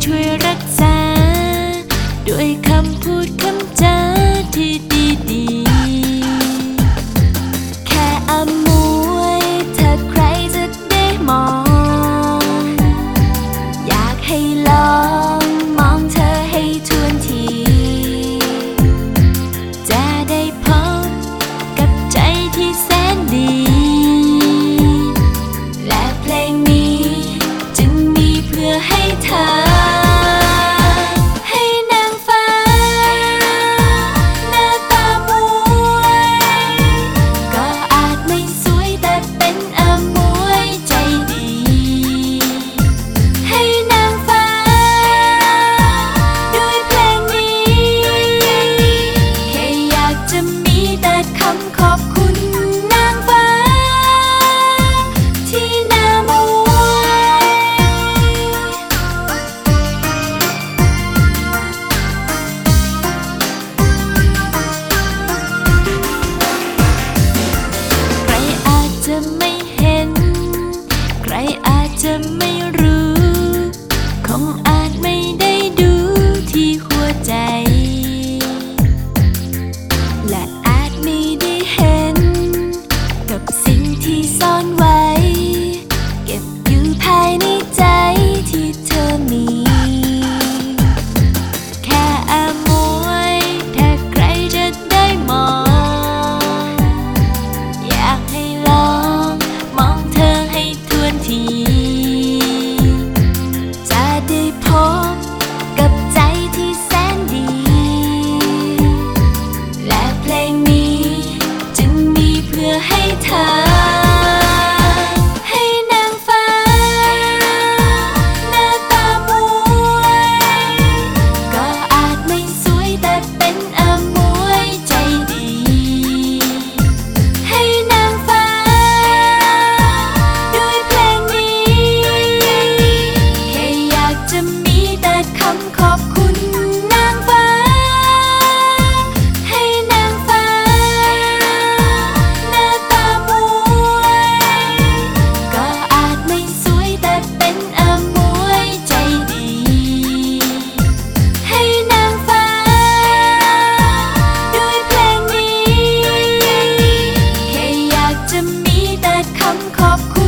ช่วยรักษาด้วยคำพูดคำจาที่ดีๆแค่อมวยถ้าใครจะได้มองอยากให้ลองมองเธอให้ทวนทีจะได้พบกับใจที่แสนดีและเพลงนี้จึงมีเพื่อให้เธอไม่เห็นใครอาจจะไม่รู้คงอาจไม่ได้ดูที่หัวใจและอาจไม่ได้เห็นกับสิ่งที่ซ่อนไว้เก็บอยู่ภายในใจที่เธอมีแค่อมวยถ้าใครจะได้มองอยากให้ลองมองเธอให้ทวนทีจะได้พบกับใจที่แสนดีและเพลงนี้จึงมีเพื่อให้เธอให้นางฟ้าหน้าตามวยก็อาจไม่สวยแต่เป็นอมวยใจดีให้นางฟ้าด้วยเพลงนี้แค่อยากจะมีแต่คำขอบคุณนางฟ้าให้นางฟ้าหน้าตามวยก็อาจไม่สวยแต่เป็นอมวยใจดีให้นางฟ้าด้วยเพลงนี้แค่อยากจะมีแต่คำขอบคุณ